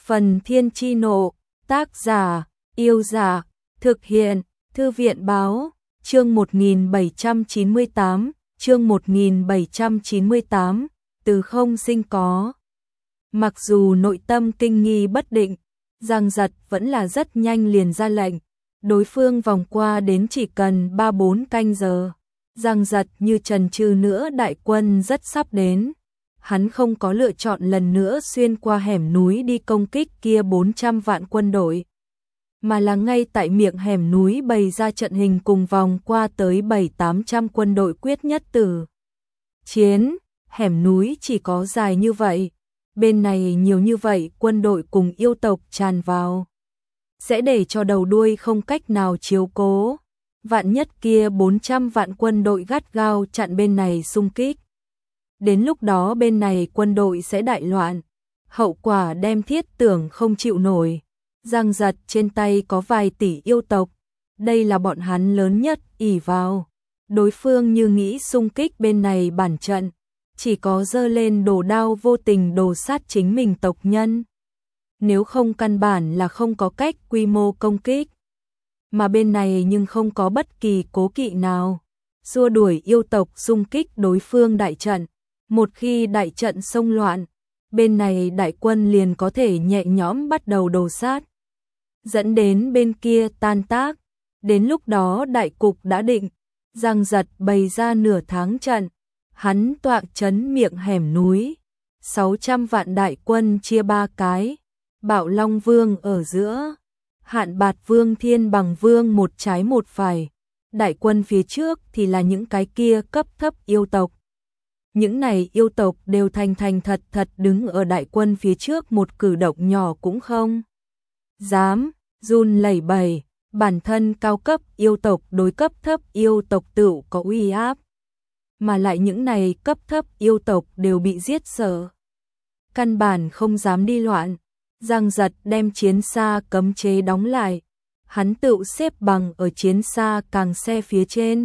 Phần Thiên Chi Nộ, tác giả, Yêu Giả, thực hiện, Thư viện Báo, chương 1798, chương 1798, từ không sinh có. Mặc dù nội tâm kinh nghi bất định, Giang Giật vẫn là rất nhanh liền ra lệnh, đối phương vòng qua đến chỉ cần 3-4 canh giờ. Giang Giật như chần chừ nữa đại quân rất sắp đến. Hắn không có lựa chọn lần nữa xuyên qua hẻm núi đi công kích kia 400 vạn quân đội, mà là ngay tại miệng hẻm núi bày ra trận hình cùng vòng qua tới 700-800 quân đội quyết nhất tử chiến. Hẻm núi chỉ có dài như vậy, bên này nhiều như vậy quân đội cùng yêu tộc tràn vào, sẽ để cho đầu đuôi không cách nào chiếu cố. Vạn nhất kia 400 vạn quân đội gắt gao chặn bên này xung kích, đến lúc đó bên này quân đội sẽ đại loạn, hậu quả đem thiết tưởng không chịu nổi. Giang Giật trên tay có vài tỷ yêu tộc, đây là bọn hắn lớn nhất ỷ vào. Đối phương như nghĩ xung kích bên này bản trận, chỉ có giơ lên đồ đao vô tình đồ sát chính mình tộc nhân. Nếu không căn bản là không có cách quy mô công kích. Mà bên này nhưng không có bất kỳ cố kỵ nào, xua đuổi yêu tộc xung kích đối phương đại trận. Một khi đại trận xông loạn, bên này đại quân liền có thể nhẹ nhõm bắt đầu đồ sát, dẫn đến bên kia tan tác. Đến lúc đó đại cục đã định, Giang Giật bày ra nửa tháng trận, hắn tọa trấn miệng hẻm núi, 600 vạn đại quân chia 3 cái, Bạo Long Vương ở giữa, Hạn Bạt Vương Thiên Bằng Vương một trái một phải, đại quân phía trước thì là những cái kia cấp thấp yêu tộc. Những này yêu tộc đều thành thật thật đứng ở đại quân phía trước, một cử động nhỏ cũng không dám, run lẩy bẩy. Bản thân cao cấp yêu tộc đối cấp thấp yêu tộc tựu có uy áp, mà lại những này cấp thấp yêu tộc đều bị giết sợ, căn bản không dám đi loạn. Giang Giật đem chiến xa cấm chế đóng lại, hắn tựu xếp bằng ở chiến xa càng xe phía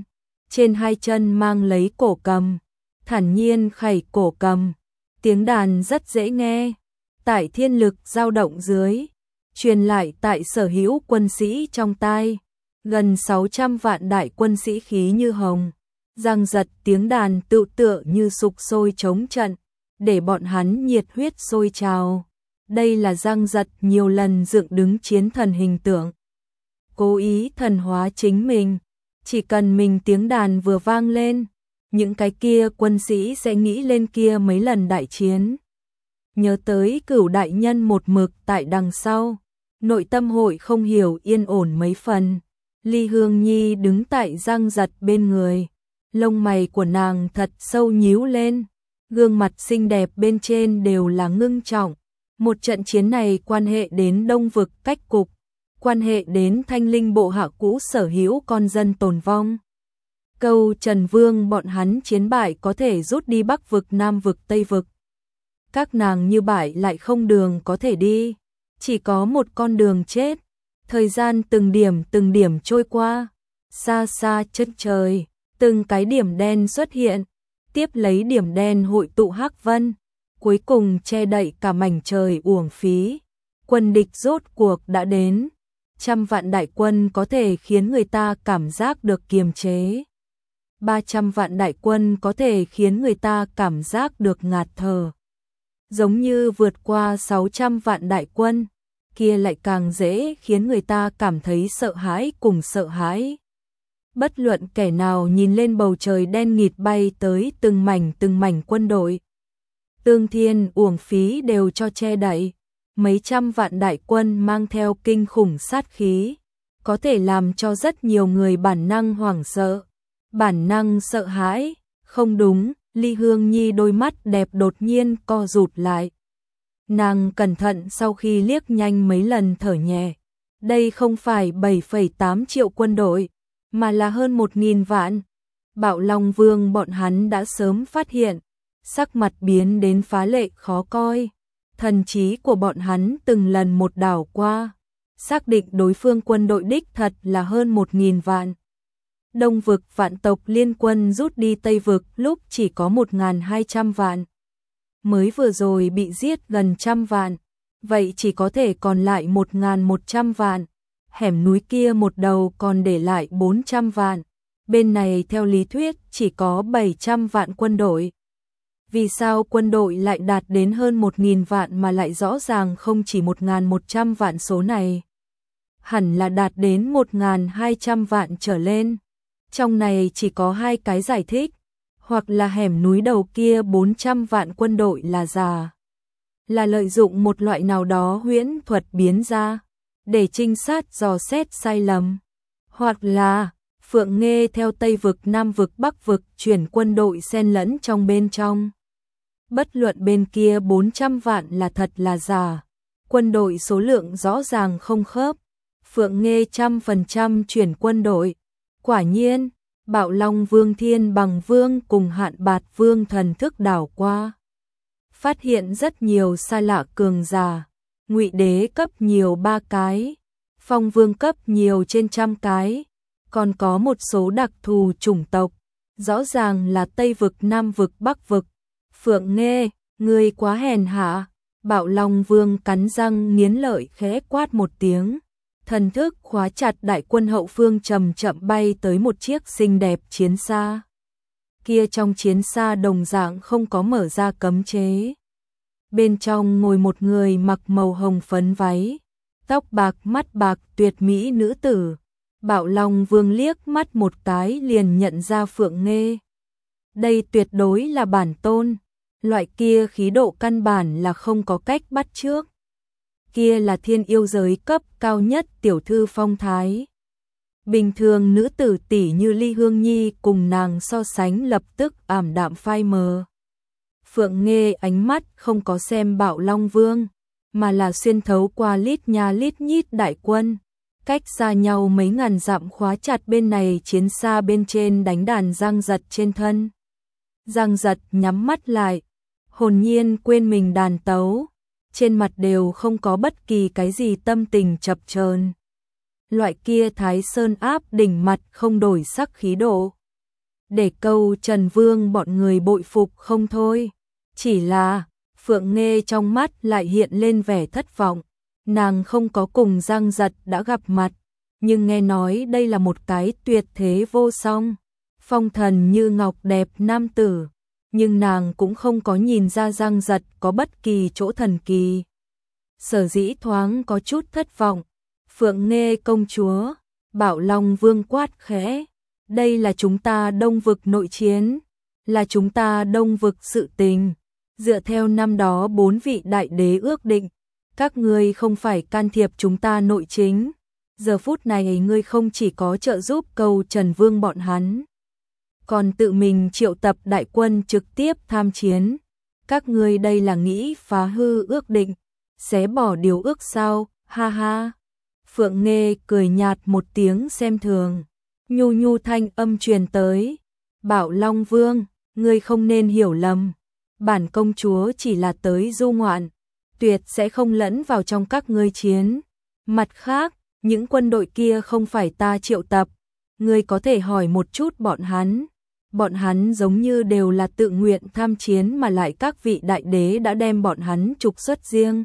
trên hai chân mang lấy cổ cầm, thản nhiên khẩy cổ cầm, tiếng đàn rất dễ nghe, tại thiên lực dao động dưới, truyền lại tại sở hữu quân sĩ trong tai. Gần 600 vạn đại quân sĩ khí như hồng, Giang Giật tiếng đàn tựu tựa như sục sôi chống trận, để bọn hắn nhiệt huyết sôi trào. Đây là Giang Giật nhiều lần dựng đứng chiến thần hình tượng, cố ý thần hóa chính mình, chỉ cần mình tiếng đàn vừa vang lên, những cái kia quân sĩ sẽ nghĩ lên kia mấy lần đại chiến, nhớ tới Cửu đại nhân một mực tại đằng sau, nội tâm hội không hiểu yên ổn mấy phần. Ly Hương Nhi đứng tại Giang Giật bên người, lông mày của nàng thật sâu nhíu lên, gương mặt xinh đẹp bên trên đều là ngưng trọng. Một trận chiến này quan hệ đến Đông vực cách cục, quan hệ đến Thanh Linh bộ hạ cũ sở hữu con dân tồn vong. Câu Trần Vương bọn hắn chiến bại có thể rút đi Bắc vực, Nam vực, Tây vực. Các nàng như bại lại không đường có thể đi, chỉ có một con đường chết. Thời gian từng điểm trôi qua, xa xa chân trời, từng cái điểm đen xuất hiện, tiếp lấy điểm đen hội tụ hắc vân, cuối cùng che đậy cả mảnh trời uổng phí. Quân địch rốt cuộc đã đến, 100 vạn đại quân có thể khiến người ta cảm giác được kiềm chế, 300 vạn đại quân có thể khiến người ta cảm giác được ngạt thở. Giống như vượt qua 600 vạn đại quân, kia lại càng dễ khiến người ta cảm thấy sợ hãi cùng sợ hãi. Bất luận kẻ nào nhìn lên bầu trời đen nghịt bay tới từng mảnh quân đội, tương thiên uổng phí đều cho che đậy, mấy trăm vạn đại quân mang theo kinh khủng sát khí, có thể làm cho rất nhiều người bản năng hoảng sợ, bản năng sợ hãi. Không đúng, Ly Hương Nhi đôi mắt đẹp đột nhiên co rụt lại. Nàng cẩn thận sau khi liếc nhanh mấy lần thở nhẹ. Đây không phải 7,8 triệu quân đội, mà là hơn 1.000 vạn. Bạo Long Vương bọn hắn đã sớm phát hiện, sắc mặt biến đến phá lệ khó coi. Thần trí của bọn hắn từng lần một đảo qua, xác định đối phương quân đội đích thật là hơn 1.000 vạn. Đông vực vạn tộc liên quân rút đi Tây vực lúc chỉ có 1.200 vạn. Mới vừa rồi bị giết gần 100 vạn. vậy chỉ có thể còn lại 1.100 vạn. Hẻm núi kia một đầu còn để lại 400 vạn. Bên này theo lý thuyết chỉ có 700 vạn quân đội. Vì sao quân đội lại đạt đến hơn 1.000 vạn mà lại rõ ràng không chỉ 1.100 vạn số này? Hẳn là đạt đến 1.200 vạn trở lên. Trong này chỉ có hai cái giải thích, hoặc là hẻm núi đầu kia 400 vạn quân đội là giả, là lợi dụng một loại nào đó huyễn thuật biến ra, để trinh sát dò xét sai lầm, hoặc là Phượng Nghê theo Tây vực, Nam vực, Bắc vực chuyển quân đội xen lẫn trong bên trong. Bất luận bên kia 400 vạn là thật là giả, quân đội số lượng rõ ràng không khớp. Phượng Nghê 100% chuyển quân đội. Quả nhiên, Bạo Long Vương Thiên Bằng Vương cùng Hạn Bạt Vương thần thức đảo qua, phát hiện rất nhiều xa lạ cường giả. Ngụy Đế cấp nhiều 3 cái, Phong Vương cấp nhiều trên 100 cái, còn có một số đặc thù chủng tộc, rõ ràng là Tây vực, Nam vực, Bắc vực. Phượng Nghê, ngươi quá hèn hạ. Bạo Long Vương cắn răng nghiến lợi khẽ quát một tiếng. Thần thức khóa chặt đại quân hậu phương, chậm chậm bay tới một chiếc xinh đẹp chiến xa. Kia trong chiến xa đồng dạng không có mở ra cấm chế. Bên trong ngồi một người mặc màu hồng phấn váy, tóc bạc, mắt bạc, tuyệt mỹ nữ tử. Bạo Long Vương liếc mắt một cái liền nhận ra Phượng Nghê. Đây tuyệt đối là bản tôn, loại kia khí độ căn bản là không có cách bắt chước. Kia là thiên yêu giới cấp cao nhất tiểu thư phong thái. Bình thường nữ tử tỷ như Ly Hương Nhi cùng nàng so sánh lập tức ảm đạm phai mờ. Phượng Nghê ánh mắt không có xem Bạo Long Vương, mà là xuyên thấu qua lít nha lít nhít đại quân, cách xa nhau mấy ngàn dặm khóa chặt bên này chiến xa bên trên đánh đàn Giang Giật trên thân. Giang Giật nhắm mắt lại, hồn nhiên quên mình đàn tấu, trên mặt đều không có bất kỳ cái gì tâm tình chập chờn. Loại kia Thái Sơn áp đỉnh mặt không đổi sắc khí độ, để câu Trần Vương bọn người bội phục không thôi. Chỉ là Phượng Nghê trong mắt lại hiện lên vẻ thất vọng. Nàng không có cùng Giang Giật đã gặp mặt, nhưng nghe nói đây là một cái tuyệt thế vô song, phong thần như ngọc đẹp nam tử, nhưng nàng cũng không có nhìn ra Giang Giật có bất kỳ chỗ thần kỳ. Sở dĩ thoáng có chút thất vọng. Phượng Nghê công chúa, Bạo Long Vương quát khẽ, đây là chúng ta Đông vực nội chiến, là chúng ta Đông vực sự tình. Dựa theo năm đó 4 vị đại đế ước định, các ngươi không phải can thiệp chúng ta nội chính. Giờ phút này ngươi không chỉ có trợ giúp câu Trần Vương bọn hắn, còn tự mình triệu tập đại quân trực tiếp tham chiến. Các ngươi đây là nghĩ phá hư ước định, xé bỏ điều ước sao? Ha ha. Phượng Nghê cười nhạt một tiếng xem thường. Nhu nhu thanh âm truyền tới. Bạo Long Vương, ngươi không nên hiểu lầm. Bản công chúa chỉ là tới du ngoạn, tuyệt sẽ không lẫn vào trong các ngươi chiến. Mặt khác, những quân đội kia không phải ta triệu tập. Ngươi có thể hỏi một chút bọn hắn. Bọn hắn giống như đều là tự nguyện tham chiến, mà lại các vị đại đế đã đem bọn hắn trục xuất riêng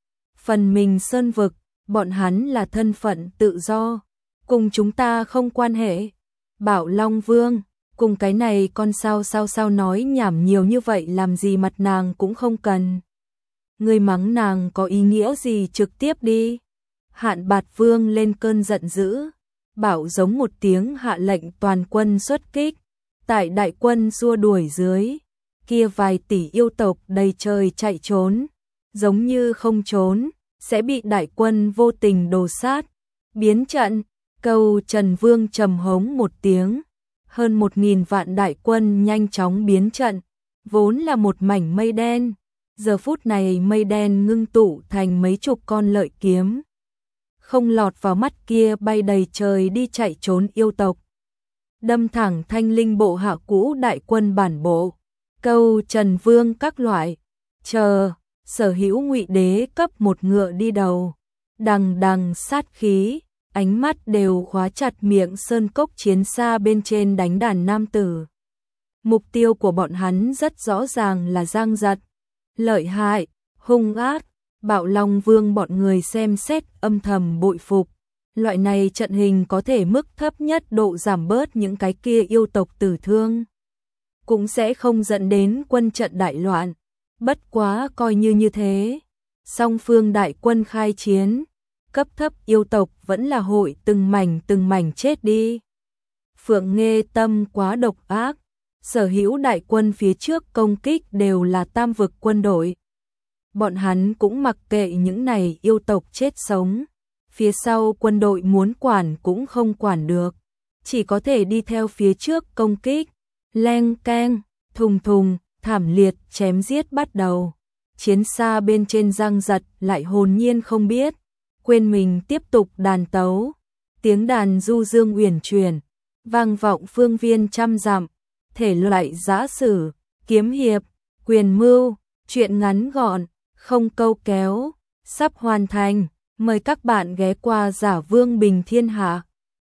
phần mình sơn vực. Bọn hắn là thân phận tự do, cùng chúng ta không quan hệ. Bạo Long Vương, cùng cái này con sao nói nhảm nhiều như vậy làm gì, mặt nàng cũng không cần. Ngươi mắng nàng có ý nghĩa gì trực tiếp đi. Hạn Bạt Vương lên cơn giận dữ, bảo giống một tiếng hạ lệnh toàn quân xuất kích. Tại đại quân xua đuổi dưới, kia vài tỷ yêu tộc đầy trời chạy trốn, giống như không trốn sẽ bị đại quân vô tình đồ sát. Biến trận, câu Trần Vương trầm hống một tiếng, hơn 1.000 vạn đại quân nhanh chóng biến trận, vốn là một mảnh mây đen, giờ phút này mây đen ngưng tụ thành mấy chục con lợi kiếm, không lọt vào mắt kia bay đầy trời đi chạy trốn yêu tộc, đâm thẳng Thanh Linh bộ hạ cũ đại quân bản bộ, câu Trần Vương các loại. Chờ, Sở Hữu Ngụy Đế cấp một ngựa đi đầu, đằng đằng sát khí, ánh mắt đều khóa chặt miệng sơn cốc chiến xa bên trên đánh đàn nam tử. Mục tiêu của bọn hắn rất rõ ràng là Giang Giật, lợi hại, hung ác, Bạo Long Vương bọn người xem xét âm thầm bội phục. Loại này trận hình có thể mức thấp nhất độ giảm bớt những cái kia yêu tộc tử thương. Cũng sẽ không dẫn đến quân trận đại loạn. Bất quá coi như thế. Song phương đại quân khai chiến. Cấp thấp yêu tộc vẫn là hội từng mảnh chết đi. Phượng Nghê Tâm quá độc ác. Sở hữu đại quân phía trước công kích đều là tam vực quân đội. Bọn hắn cũng mặc kệ những này yêu tộc chết sống. Phía sau quân đội muốn quản cũng không quản được. Chỉ có thể đi theo phía trước công kích. Leng keng, thùng thùng, thảm liệt chém giết bắt đầu. Chiến xa bên trên răng giật lại hồn nhiên không biết. Quên mình tiếp tục đàn tấu. Tiếng đàn du dương uyển chuyển. Vang vọng phương viên trăm dặm. Thể loại giã sử, kiếm hiệp, quyền mưu, truyện ngắn gọn, không câu kéo, sắp hoàn thành. Mời các bạn ghé qua Giả Vương Bình Thiên Hạ.